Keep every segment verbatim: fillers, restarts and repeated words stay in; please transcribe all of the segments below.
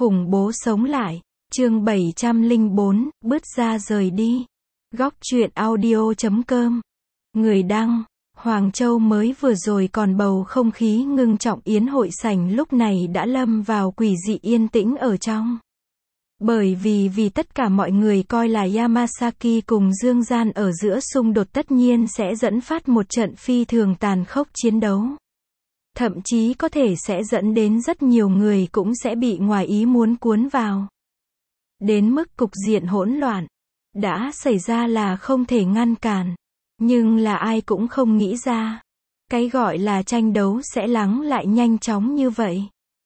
Khủng bố sống lại. Chương bảy trăm lẻ bốn, bứt ra rời đi. Góc truyện audio chấm com. Người đăng, Hoàng Châu. Mới vừa rồi còn bầu không khí ngưng trọng, yến hội sảnh lúc này đã lâm vào quỷ dị yên tĩnh ở trong. Bởi vì vì tất cả mọi người coi là Yamasaki cùng Dương Gian ở giữa xung đột tất nhiên sẽ dẫn phát một trận phi thường tàn khốc chiến đấu. Thậm chí có thể sẽ dẫn đến rất nhiều người cũng sẽ bị ngoài ý muốn cuốn vào. Đến mức cục diện hỗn loạn đã xảy ra là không thể ngăn cản. Nhưng là ai cũng không nghĩ ra, cái gọi là tranh đấu sẽ lắng lại nhanh chóng như vậy.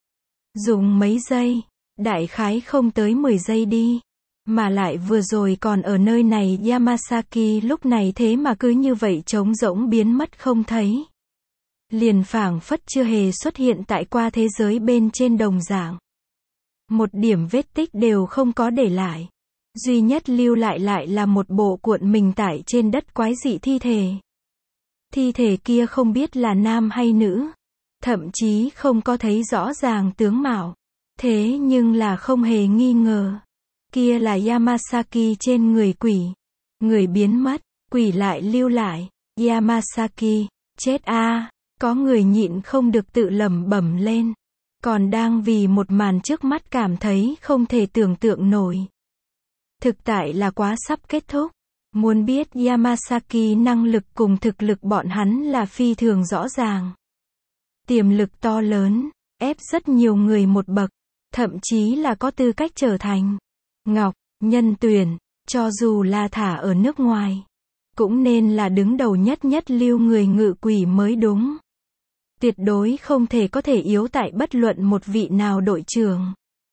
Dùng mấy giây, đại khái không tới mười giây đi. Mà lại vừa rồi còn ở nơi này Yamasaki lúc này thế mà cứ như vậy trống rỗng biến mất không thấy. Liền phảng phất chưa hề xuất hiện tại qua thế giới bên trên đồng dạng. Một điểm vết tích đều không có để lại. Duy nhất lưu lại lại là một bộ cuộn mình tải trên đất quái dị thi thể. Thi thể kia không biết là nam hay nữ. Thậm chí không có thấy rõ ràng tướng mạo. Thế nhưng là không hề nghi ngờ. Kia là Yamasaki trên người quỷ. Người biến mất, quỷ lại lưu lại. Yamasaki, chết a. Có người nhịn không được tự lẩm bẩm lên. Còn đang vì một màn trước mắt cảm thấy không thể tưởng tượng nổi. Thực tại là quá sắp kết thúc. Muốn biết Yamasaki năng lực cùng thực lực bọn hắn là phi thường rõ ràng. Tiềm lực to lớn, ép rất nhiều người một bậc, thậm chí là có tư cách trở thành Ngọc, Nhân Tuyển, cho dù là thả ở nước ngoài. Cũng nên là đứng đầu nhất nhất lưu người ngự quỷ mới đúng. Tuyệt đối không thể có thể yếu tại bất luận một vị nào đội trưởng.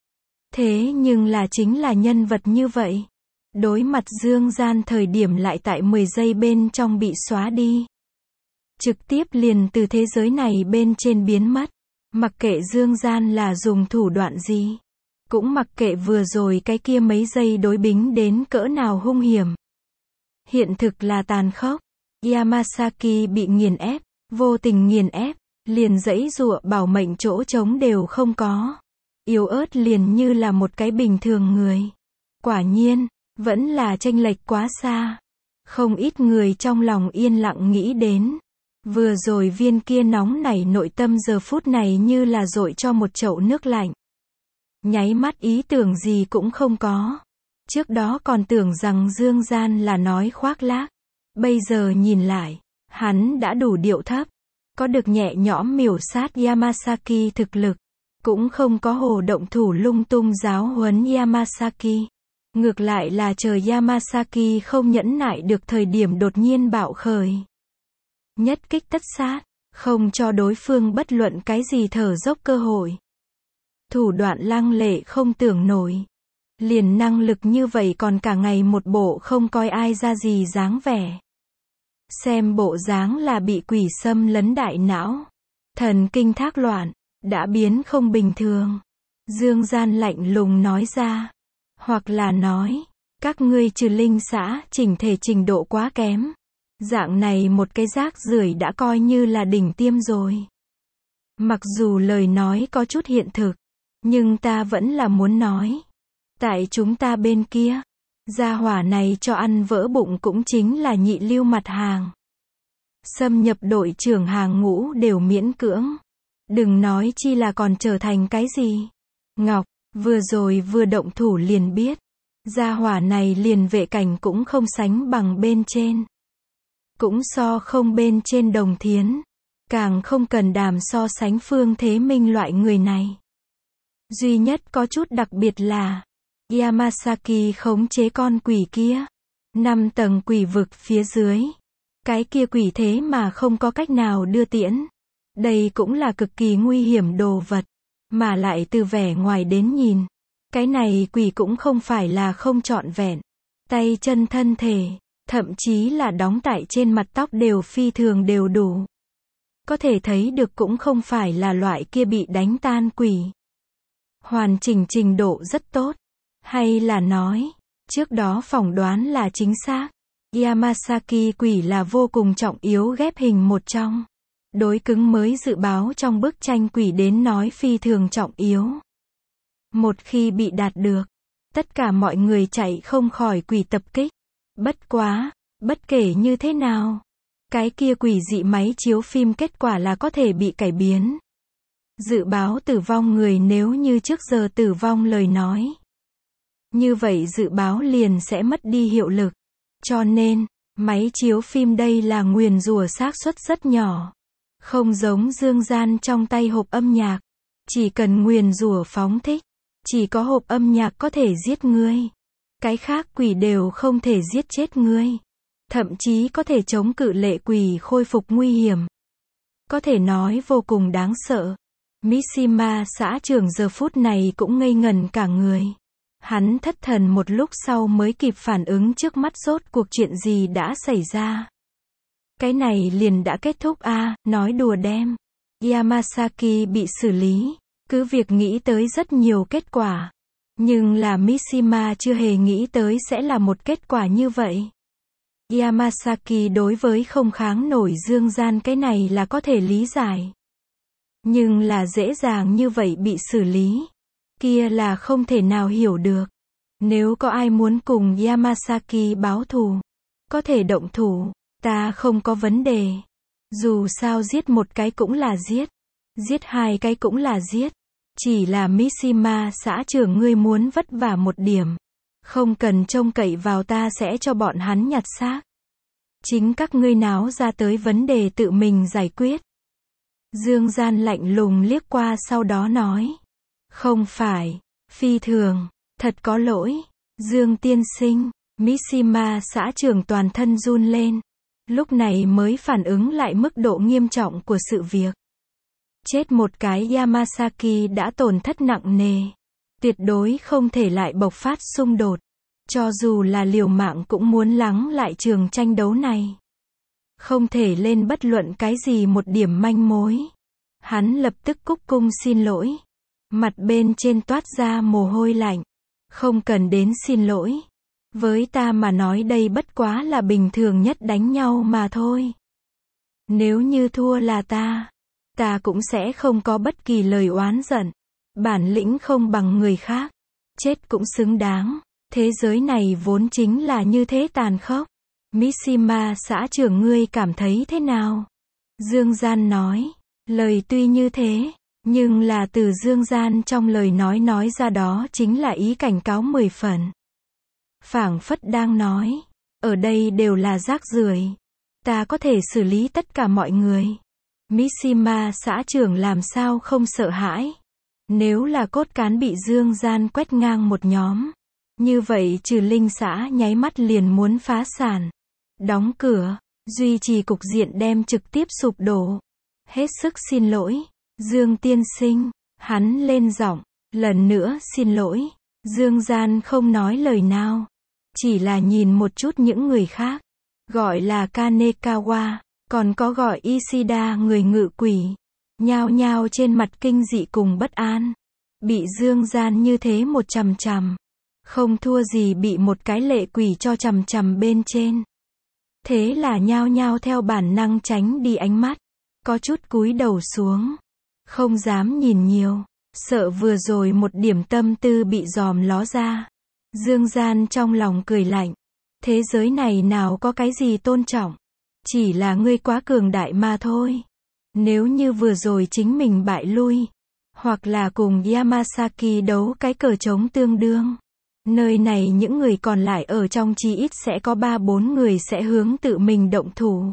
Thế nhưng là chính là nhân vật như vậy. Đối mặt Dương Gian thời điểm lại tại mười giây bên trong bị xóa đi. Trực tiếp liền từ thế giới này bên trên biến mất. Mặc kệ Dương Gian là dùng thủ đoạn gì. Cũng mặc kệ vừa rồi cái kia mấy giây đối bính đến cỡ nào hung hiểm. Hiện thực là tàn khốc. Yamasaki bị nghiền ép, vô tình nghiền ép. Liền giãy giụa bảo mệnh chỗ trống đều không có. Yếu ớt liền như là một cái bình thường người. Quả nhiên, vẫn là chênh lệch quá xa. Không ít người trong lòng yên lặng nghĩ đến. Vừa rồi viên kia nóng nảy nội tâm giờ phút này như là dội cho một chậu nước lạnh. Nháy mắt ý tưởng gì cũng không có. Trước đó còn tưởng rằng Dương Gian là nói khoác lác. Bây giờ nhìn lại, hắn đã đủ điệu thấp. Có được nhẹ nhõm miểu sát Yamasaki thực lực. Cũng không có hồ động thủ lung tung giáo huấn Yamasaki. Ngược lại là chờ Yamasaki không nhẫn nại được thời điểm đột nhiên bạo khởi. Nhất kích tất sát, không cho đối phương bất luận cái gì thở dốc cơ hội. Thủ đoạn lăng lệ không tưởng nổi. Liền năng lực như vậy còn cả ngày một bộ không coi ai ra gì dáng vẻ. Xem bộ dáng là bị quỷ xâm lấn đại não. Thần kinh thác loạn, đã biến không bình thường. Dương Gian lạnh lùng nói ra. Hoặc là nói, các ngươi trừ linh xã, chỉnh thể trình độ quá kém. Dạng này một cái rác rưởi đã coi như là đỉnh tiêm rồi. Mặc dù lời nói có chút hiện thực, nhưng ta vẫn là muốn nói. Tại chúng ta bên kia, gia hỏa này cho ăn vỡ bụng cũng chính là nhị lưu mặt hàng. Xâm nhập đội trưởng hàng ngũ đều miễn cưỡng. Đừng nói chi là còn trở thành cái gì. Ngọc, vừa rồi vừa động thủ liền biết. Gia hỏa này liền vệ cảnh cũng không sánh bằng bên trên. Cũng so không bên trên Đồng Thiến. Càng không cần đàm so sánh Phương Thế Minh loại người này. Duy nhất có chút đặc biệt là Yamasaki khống chế con quỷ kia. Năm tầng quỷ vực phía dưới. Cái kia quỷ thế mà không có cách nào đưa tiễn. Đây cũng là cực kỳ nguy hiểm đồ vật. Mà lại từ vẻ ngoài đến nhìn. Cái này quỷ cũng không phải là không trọn vẹn. Tay chân thân thể. Thậm chí là đóng tại trên mặt tóc đều phi thường đều đủ. Có thể thấy được cũng không phải là loại kia bị đánh tan quỷ. Hoàn chỉnh trình độ rất tốt. Hay là nói, trước đó phỏng đoán là chính xác. Yamasaki quỷ là vô cùng trọng yếu ghép hình một trong. Đối cứng mới dự báo trong bức tranh quỷ đến nói phi thường trọng yếu. Một khi bị đạt được, tất cả mọi người chạy không khỏi quỷ tập kích. Bất quá, bất kể như thế nào, cái kia quỷ dị máy chiếu phim kết quả là có thể bị cải biến. Dự báo tử vong người nếu như trước giờ tử vong lời nói, như vậy dự báo liền sẽ mất đi hiệu lực. Cho nên, máy chiếu phim đây là nguyền rủa xác suất rất nhỏ. Không giống dương gian trong tay hộp âm nhạc. Chỉ cần nguyền rủa phóng thích, chỉ có hộp âm nhạc có thể giết ngươi. Cái khác quỷ đều không thể giết chết ngươi. Thậm chí có thể chống cự lệ quỷ khôi phục nguy hiểm. Có thể nói vô cùng đáng sợ. Mishima xã trưởng giờ phút này cũng ngây ngẩn cả người. Hắn thất thần một lúc sau mới kịp phản ứng trước mắt rốt cuộc chuyện gì đã xảy ra. Cái này liền đã kết thúc a à, nói đùa đem. Yamasaki bị xử lý. Cứ việc nghĩ tới rất nhiều kết quả. Nhưng là Mishima chưa hề nghĩ tới sẽ là một kết quả như vậy. Yamasaki đối với không kháng nổi dương gian cái này là có thể lý giải. Nhưng là dễ dàng như vậy bị xử lý. Kia là không thể nào hiểu được. Nếu có ai muốn cùng Yamasaki báo thù, có thể động thủ, ta không có vấn đề. Dù sao giết một cái cũng là giết. Giết hai cái cũng là giết. Chỉ là Mishima xã trưởng ngươi muốn vất vả một điểm. Không cần trông cậy vào ta sẽ cho bọn hắn nhặt xác. Chính các ngươi náo ra tới vấn đề tự mình giải quyết. Dương gian lạnh lùng liếc qua sau đó nói. Không phải, phi thường, thật có lỗi. Dương tiên sinh, Mishima xã trưởng toàn thân run lên. Lúc này mới phản ứng lại mức độ nghiêm trọng của sự việc. Chết một cái Yamasaki đã tổn thất nặng nề. Tuyệt đối không thể lại bộc phát xung đột. Cho dù là liều mạng cũng muốn lắng lại trường tranh đấu này. Không thể lên bất luận cái gì một điểm manh mối. Hắn lập tức cúc cung xin lỗi. Mặt bên trên toát ra mồ hôi lạnh. Không cần đến xin lỗi. Với ta mà nói đây bất quá là bình thường nhất đánh nhau mà thôi. Nếu như thua là ta, ta cũng sẽ không có bất kỳ lời oán giận. Bản lĩnh không bằng người khác. Chết cũng xứng đáng. Thế giới này vốn chính là như thế tàn khốc. Mishima xã trưởng ngươi cảm thấy thế nào? Dương Gian nói. Lời tuy như thế, nhưng là từ Dương Gian trong lời nói nói ra đó chính là ý cảnh cáo mười phần. Phảng phất đang nói, ở đây đều là rác rưởi. Ta có thể xử lý tất cả mọi người. Mishima xã trưởng làm sao không sợ hãi? Nếu là cốt cán bị Dương Gian quét ngang một nhóm, như vậy trừ linh xã nháy mắt liền muốn phá sản. Đóng cửa, duy trì cục diện đem trực tiếp sụp đổ. Hết sức xin lỗi, Dương tiên sinh, hắn lên giọng, lần nữa xin lỗi. Dương Gian không nói lời nào, chỉ là nhìn một chút những người khác, gọi là Kanekawa, còn có gọi Ishida người ngự quỷ, nhao nhao trên mặt kinh dị cùng bất an. Bị Dương Gian như thế một chằm chằm, không thua gì bị một cái lệ quỷ cho chằm chằm bên trên. Thế là nhao nhao theo bản năng tránh đi ánh mắt. Có chút cúi đầu xuống. Không dám nhìn nhiều. Sợ vừa rồi một điểm tâm tư bị dòm ló ra. Dương Gian trong lòng cười lạnh. Thế giới này nào có cái gì tôn trọng. Chỉ là ngươi quá cường đại mà thôi. Nếu như vừa rồi chính mình bại lui. Hoặc là cùng Yamasaki đấu cái cờ trống tương đương. Nơi này những người còn lại ở trong chí ít sẽ có ba bốn người sẽ hướng tự mình động thủ.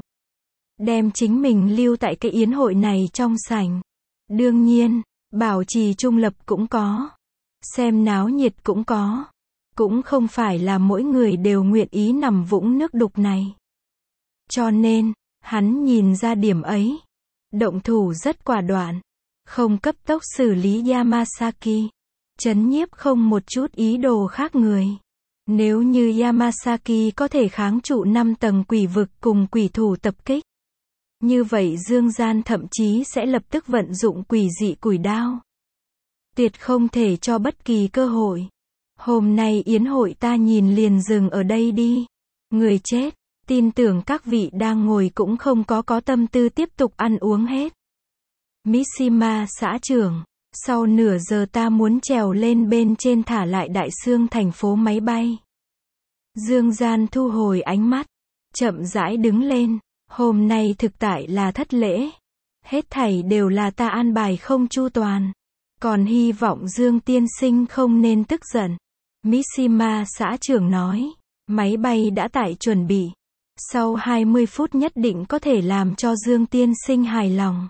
Đem chính mình lưu tại cái yến hội này trong sảnh. Đương nhiên, bảo trì trung lập cũng có. Xem náo nhiệt cũng có. Cũng không phải là mỗi người đều nguyện ý nằm vũng nước đục này. Cho nên, hắn nhìn ra điểm ấy. Động thủ rất quả đoạn. Không cấp tốc xử lý Yamasaki. Trấn nhiếp không một chút ý đồ khác người. Nếu như Yamasaki có thể kháng trụ năm tầng quỷ vực cùng quỷ thủ tập kích. Như vậy Dương Gian thậm chí sẽ lập tức vận dụng quỷ dị quỷ đao. Tuyệt không thể cho bất kỳ cơ hội. Hôm nay yến hội ta nhìn liền dừng ở đây đi. Người chết, tin tưởng các vị đang ngồi cũng không có có tâm tư tiếp tục ăn uống hết. Mishima xã trưởng, Sau nửa giờ ta muốn trèo lên bên trên thả lại đại sương thành phố máy bay. Dương Gian thu hồi ánh mắt, chậm rãi đứng lên. Hôm nay thực tại là thất lễ. Hết thảy đều là ta an bài không chu toàn. Còn hy vọng Dương tiên sinh không nên tức giận. Mishima xã trưởng nói. Máy bay đã tải chuẩn bị. Sau hai mươi phút nhất định có thể làm cho Dương tiên sinh hài lòng.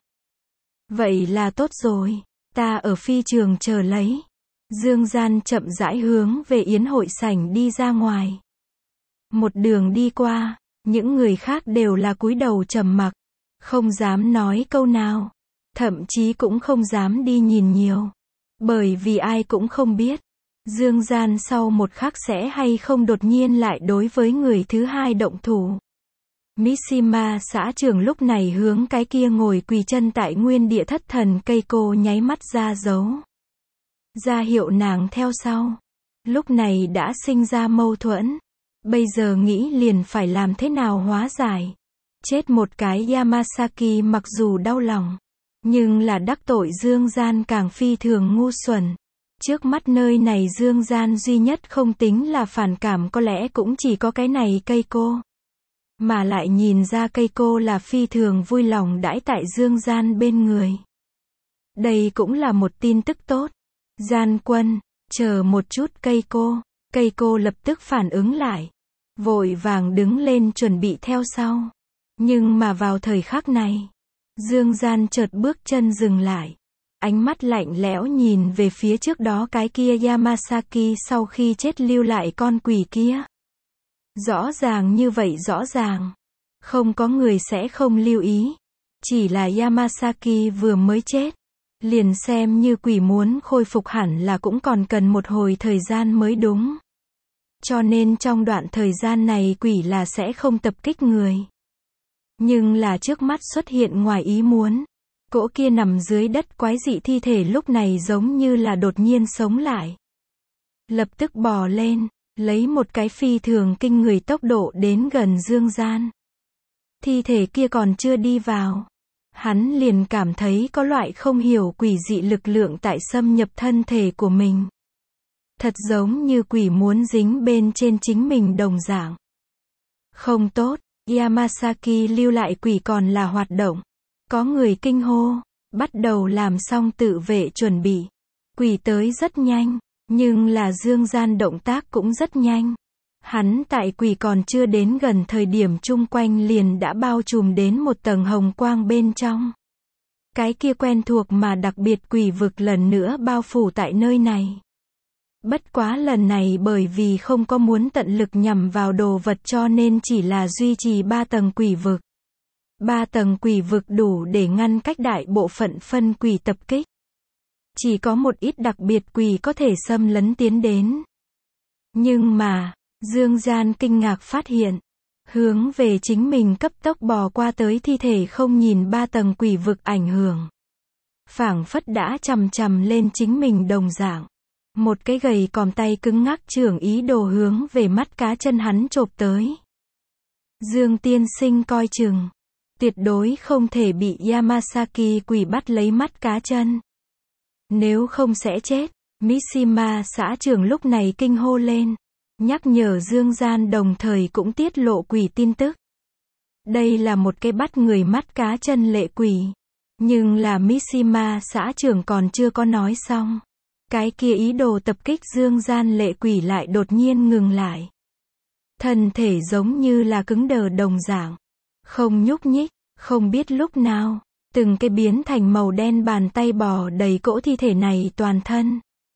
Vậy là tốt rồi. Ta ở phi trường chờ lấy. Dương Gian chậm rãi hướng về yến hội sảnh đi ra ngoài. Một đường đi qua, những người khác đều là cúi đầu trầm mặc, không dám nói câu nào, thậm chí cũng không dám đi nhìn nhiều, bởi vì ai cũng không biết, Dương Gian sau một khắc sẽ hay không đột nhiên lại đối với người thứ hai động thủ. Mishima xã trưởng lúc này hướng cái kia ngồi quỳ chân tại nguyên địa thất thần Keiko nháy mắt ra dấu, ra hiệu nàng theo sau. Lúc này đã sinh ra mâu thuẫn. Bây giờ nghĩ liền phải làm thế nào hóa giải. Chết một cái Yamasaki mặc dù đau lòng, nhưng là đắc tội Dương Gian càng phi thường ngu xuẩn. Trước mắt nơi này Dương Gian duy nhất không tính là phản cảm có lẽ cũng chỉ có cái này Keiko. Mà lại nhìn ra Keiko là phi thường vui lòng đãi tại Dương Gian bên người. Đây cũng là một tin tức tốt. Gian quân, chờ một chút Keiko. Keiko lập tức phản ứng lại. Vội vàng đứng lên chuẩn bị theo sau. Nhưng mà vào thời khắc này, Dương Gian chợt bước chân dừng lại. Ánh mắt lạnh lẽo nhìn về phía trước đó cái kia Yamasaki sau khi chết lưu lại con quỷ kia. Rõ ràng như vậy rõ ràng. Không có người sẽ không lưu ý. Chỉ là Yamasaki vừa mới chết. Liền xem như quỷ muốn khôi phục hẳn là cũng còn cần một hồi thời gian mới đúng. Cho nên trong đoạn thời gian này quỷ là sẽ không tập kích người. Nhưng là trước mắt xuất hiện ngoài ý muốn. Cỗ kia nằm dưới đất quái dị thi thể lúc này giống như là đột nhiên sống lại. Lập tức bò lên, lấy một cái phi thường kinh người tốc độ đến gần Dương Gian. Thi thể kia còn chưa đi vào. Hắn liền cảm thấy có loại không hiểu quỷ dị lực lượng tại xâm nhập thân thể của mình. Thật giống như quỷ muốn dính bên trên chính mình đồng dạng. Không tốt, Yamasaki lưu lại quỷ còn là hoạt động. Có người kinh hô, bắt đầu làm xong tự vệ chuẩn bị. Quỷ tới rất nhanh, nhưng là Dương Gian động tác cũng rất nhanh. Hắn tại quỷ còn chưa đến gần thời điểm chung quanh liền đã bao trùm đến một tầng hồng quang bên trong. Cái kia quen thuộc mà đặc biệt quỷ vực lần nữa bao phủ tại nơi này. Bất quá lần này bởi vì không có muốn tận lực nhằm vào đồ vật cho nên chỉ là duy trì ba tầng quỷ vực. Ba tầng quỷ vực đủ để ngăn cách đại bộ phận phân quỷ tập kích. Chỉ có một ít đặc biệt quỷ có thể xâm lấn tiến đến. Nhưng mà, Dương Gian kinh ngạc phát hiện, hướng về chính mình cấp tốc bò qua tới thi thể không nhìn ba tầng quỷ vực ảnh hưởng. Phảng phất đã chằm chằm lên chính mình đồng dạng. Một cái gầy còm tay cứng ngắc trưởng ý đồ hướng về mắt cá chân hắn chộp tới. Dương tiên sinh coi chừng. Tuyệt đối không thể bị Yamasaki quỷ bắt lấy mắt cá chân. Nếu không sẽ chết. Mishima xã trưởng lúc này kinh hô lên. Nhắc nhở Dương Gian đồng thời cũng tiết lộ quỷ tin tức. Đây là một cái bắt người mắt cá chân lệ quỷ. Nhưng là Mishima xã trưởng còn chưa có nói xong. Cái kia ý đồ tập kích Dương Gian lệ quỷ lại đột nhiên ngừng lại. Thân thể giống như là cứng đờ đồng dạng. Không nhúc nhích, không biết lúc nào. Từng cái biến thành màu đen bàn tay bò đầy cỗ thi thể này toàn thân.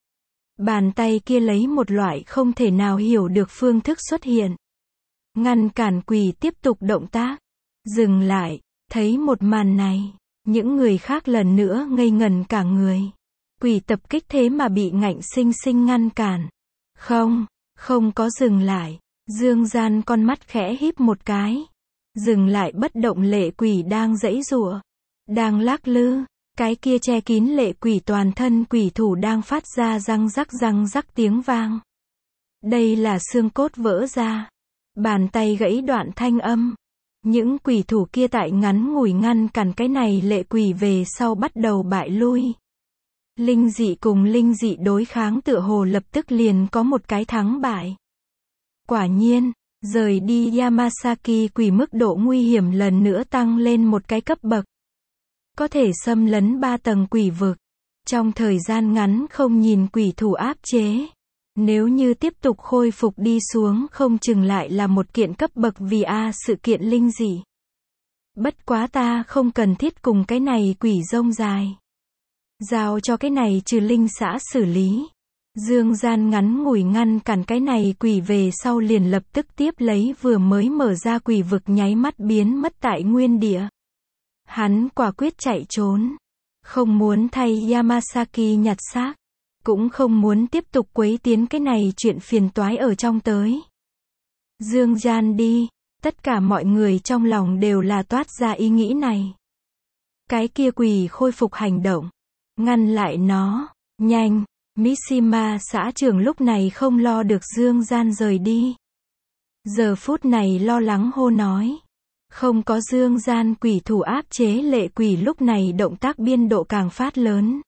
Bàn tay kia lấy một loại không thể nào hiểu được phương thức xuất hiện. Ngăn cản quỷ tiếp tục động tác. Dừng lại, thấy một màn này. Những người khác lần nữa ngây ngẩn cả người. Quỷ tập kích thế mà bị ngạnh sinh sinh ngăn cản. Không, không có dừng lại. Dương Gian con mắt khẽ híp một cái. Dừng lại bất động lệ quỷ đang giãy giụa. Đang lắc lư. Cái kia che kín lệ quỷ toàn thân quỷ thủ đang phát ra răng rắc răng rắc tiếng vang. Đây là xương cốt vỡ ra. Bàn tay gãy đoạn thanh âm. Những quỷ thủ kia tại ngắn ngủi ngăn cản cái này lệ quỷ về sau bắt đầu bại lui. Linh dị cùng linh dị đối kháng tựa hồ lập tức liền có một cái thắng bại. Quả nhiên, rời đi Yamasaki quỷ mức độ nguy hiểm lần nữa tăng lên một cái cấp bậc. Có thể xâm lấn ba tầng quỷ vực. Trong thời gian ngắn không nhìn quỷ thủ áp chế. Nếu như tiếp tục khôi phục đi xuống không chừng lại là một kiện cấp bậc vì a sự kiện linh dị. Bất quá ta không cần thiết cùng cái này quỷ rông dài. Giao cho cái này trừ linh xã xử lý. Dương Gian ngắn ngủi ngăn cản cái này quỷ về sau liền lập tức tiếp lấy vừa mới mở ra quỷ vực nháy mắt biến mất tại nguyên địa. Hắn quả quyết chạy trốn. Không muốn thay Yamasaki nhặt xác. Cũng không muốn tiếp tục quấy tiến cái này chuyện phiền toái ở trong tới. Dương Gian đi. Tất cả mọi người trong lòng đều là toát ra ý nghĩ này. Cái kia quỷ khôi phục hành động. Ngăn lại nó. Nhanh. Mishima xã trưởng lúc này không lo được Dương Gian rời đi. Giờ phút này lo lắng hô nói. Không có Dương Gian quỷ thủ áp chế lệ quỷ lúc này động tác biên độ càng phát lớn.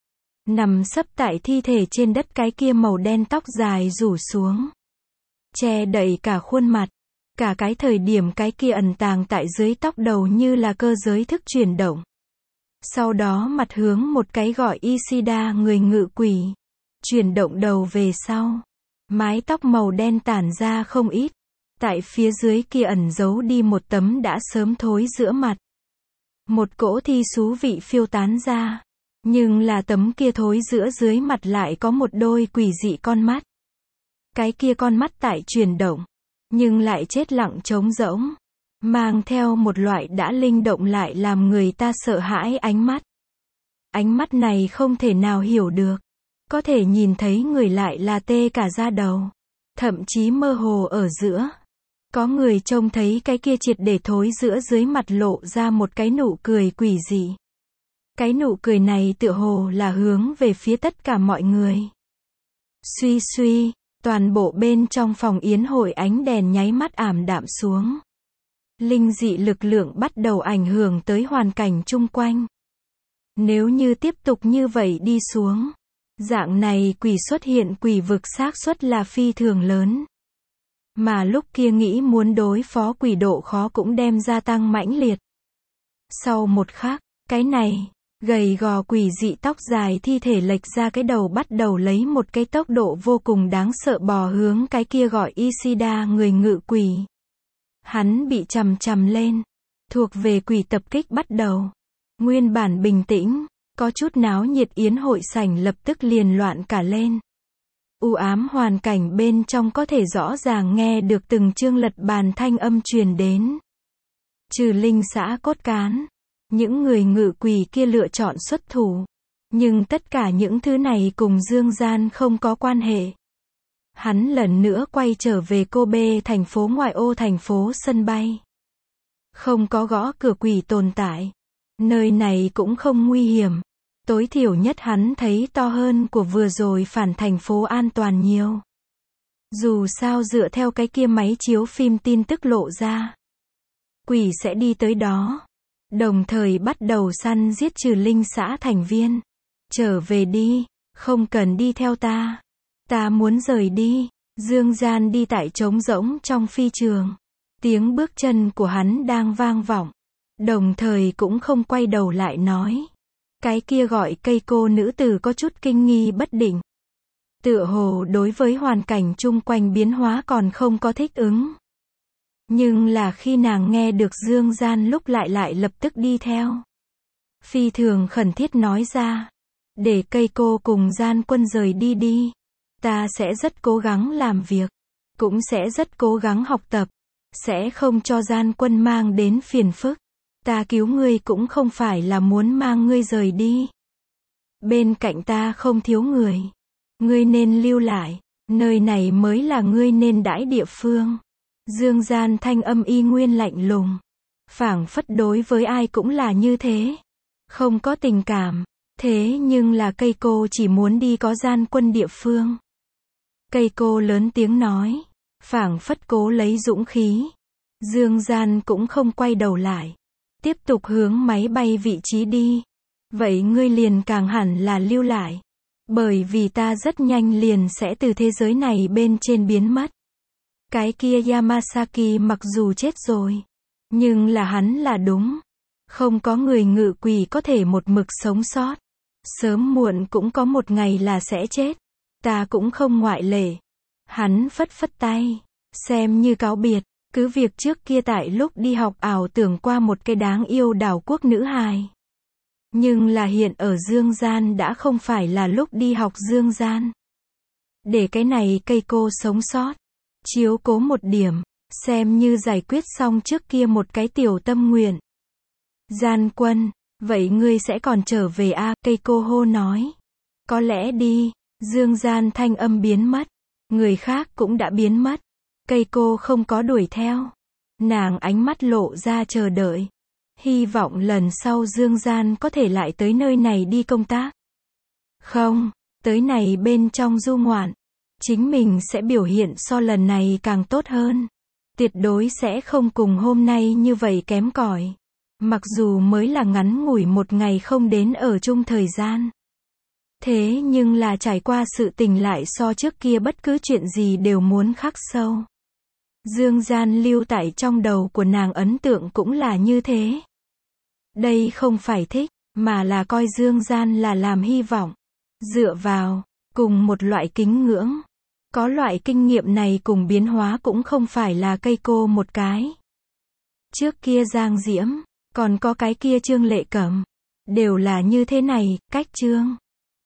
Nằm sấp tại thi thể trên đất cái kia màu đen tóc dài rủ xuống. Che đậy cả khuôn mặt. Cả cái thời điểm cái kia ẩn tàng tại dưới tóc đầu như là cơ giới thức chuyển động. Sau đó mặt hướng một cái gọi Ishida người ngự quỷ. Chuyển động đầu về sau. Mái tóc màu đen tản ra không ít. Tại phía dưới kia ẩn giấu đi một tấm đã sớm thối giữa mặt. Một cỗ thi xú vị phiêu tán ra. Nhưng là tấm kia thối giữa dưới mặt lại có một đôi quỷ dị con mắt. Cái kia con mắt tại chuyển động. Nhưng lại chết lặng trống rỗng. Mang theo một loại đã linh động lại làm người ta sợ hãi ánh mắt. Ánh mắt này không thể nào hiểu được. Có thể nhìn thấy người lại là tê cả da đầu. Thậm chí mơ hồ ở giữa. Có người trông thấy cái kia triệt để thối giữa dưới mặt lộ ra một cái nụ cười quỷ dị. Cái nụ cười này tựa hồ là hướng về phía tất cả mọi người. Suy suy, toàn bộ bên trong phòng yến hội ánh đèn nháy mắt ảm đạm xuống. Linh dị lực lượng bắt đầu ảnh hưởng tới hoàn cảnh chung quanh. Nếu như tiếp tục như vậy đi xuống, dạng này quỷ xuất hiện quỷ vực xác suất là phi thường lớn. Mà lúc kia nghĩ muốn đối phó quỷ độ khó cũng đem gia tăng mãnh liệt. Sau một khắc, cái này, gầy gò quỷ dị tóc dài thi thể lệch ra cái đầu bắt đầu lấy một cái tốc độ vô cùng đáng sợ bò hướng cái kia gọi Ishida người ngự quỷ. Hắn bị chằm chằm lên. Thuộc về quỷ tập kích bắt đầu. Nguyên bản bình tĩnh, có chút náo nhiệt yến hội sảnh lập tức liền loạn cả lên. U ám hoàn cảnh bên trong có thể rõ ràng nghe được từng chương lật bàn thanh âm truyền đến. Trừ linh xã cốt cán. Những người ngự quỷ kia lựa chọn xuất thủ. Nhưng tất cả những thứ này cùng Dương Gian không có quan hệ. Hắn lần nữa quay trở về Kobe thành phố ngoại ô thành phố sân bay. Không có gõ cửa quỷ tồn tại. Nơi này cũng không nguy hiểm. Tối thiểu nhất hắn thấy to hơn của vừa rồi phản thành phố an toàn nhiều. Dù sao dựa theo cái kia máy chiếu phim tin tức lộ ra. Quỷ sẽ đi tới đó. Đồng thời bắt đầu săn giết trừ linh xã thành viên. Trở về đi. Không cần đi theo ta. Ta muốn rời đi. Dương Gian đi tại trống rỗng trong phi trường. Tiếng bước chân của hắn đang vang vọng. Đồng thời cũng không quay đầu lại nói. Cái kia gọi cây cô nữ tử có chút kinh nghi bất định. Tựa hồ đối với hoàn cảnh chung quanh biến hóa còn không có thích ứng. Nhưng là khi nàng nghe được Dương Gian lúc lại lại lập tức đi theo. Phi thường khẩn thiết nói ra. Để cây cô cùng Gian Quân rời đi đi. Ta sẽ rất cố gắng làm việc. Cũng sẽ rất cố gắng học tập. Sẽ không cho Gian Quân mang đến phiền phức. Ta cứu ngươi cũng không phải là muốn mang ngươi rời đi. Bên cạnh ta không thiếu người. Ngươi nên lưu lại. Nơi này mới là ngươi nên đãi địa phương. Dương Gian thanh âm y nguyên lạnh lùng. Phảng phất đối với ai cũng là như thế. Không có tình cảm. Thế nhưng là cây cô chỉ muốn đi có Gian Quân địa phương. Cây cô lớn tiếng nói. Phảng phất cố lấy dũng khí. Dương Gian cũng không quay đầu lại. Tiếp tục hướng máy bay vị trí đi. Vậy ngươi liền càng hẳn là lưu lại. Bởi vì ta rất nhanh liền sẽ từ thế giới này bên trên biến mất. Cái kia Yamasaki mặc dù chết rồi. Nhưng là hắn là đúng. Không có người ngự quỷ có thể một mực sống sót. Sớm muộn cũng có một ngày là sẽ chết. Ta cũng không ngoại lệ. Hắn phất phất tay. Xem như cáo biệt. Cứ việc trước kia tại lúc đi học ảo tưởng qua một cái đáng yêu đảo quốc nữ hài. Nhưng là hiện ở dương gian đã không phải là lúc đi học dương gian. Để cái này cây cô sống sót. Chiếu cố một điểm. Xem như giải quyết xong trước kia một cái tiểu tâm nguyện. Gian Quân, vậy ngươi sẽ còn trở về a? Cây cô hô nói. Có lẽ đi. Dương gian thanh âm biến mất. Người khác cũng đã biến mất. Cây cô không có đuổi theo. Nàng ánh mắt lộ ra chờ đợi. Hy vọng lần sau Dương gian có thể lại tới nơi này đi công tác. Không, tới này bên trong du ngoạn. Chính mình sẽ biểu hiện so lần này càng tốt hơn. Tuyệt đối sẽ không cùng hôm nay như vậy kém cỏi. Mặc dù mới là ngắn ngủi một ngày không đến ở chung thời gian. Thế nhưng là trải qua sự tình lại so trước kia bất cứ chuyện gì đều muốn khắc sâu. Dương gian lưu tại trong đầu của nàng ấn tượng cũng là như thế. Đây không phải thích, mà là coi dương gian là làm hy vọng. Dựa vào, cùng một loại kính ngưỡng. Có loại kinh nghiệm này cùng biến hóa cũng không phải là cây cô một cái. Trước kia Giang Diễm, còn có cái kia Trương Lệ Cẩm. Đều là như thế này, cách Trương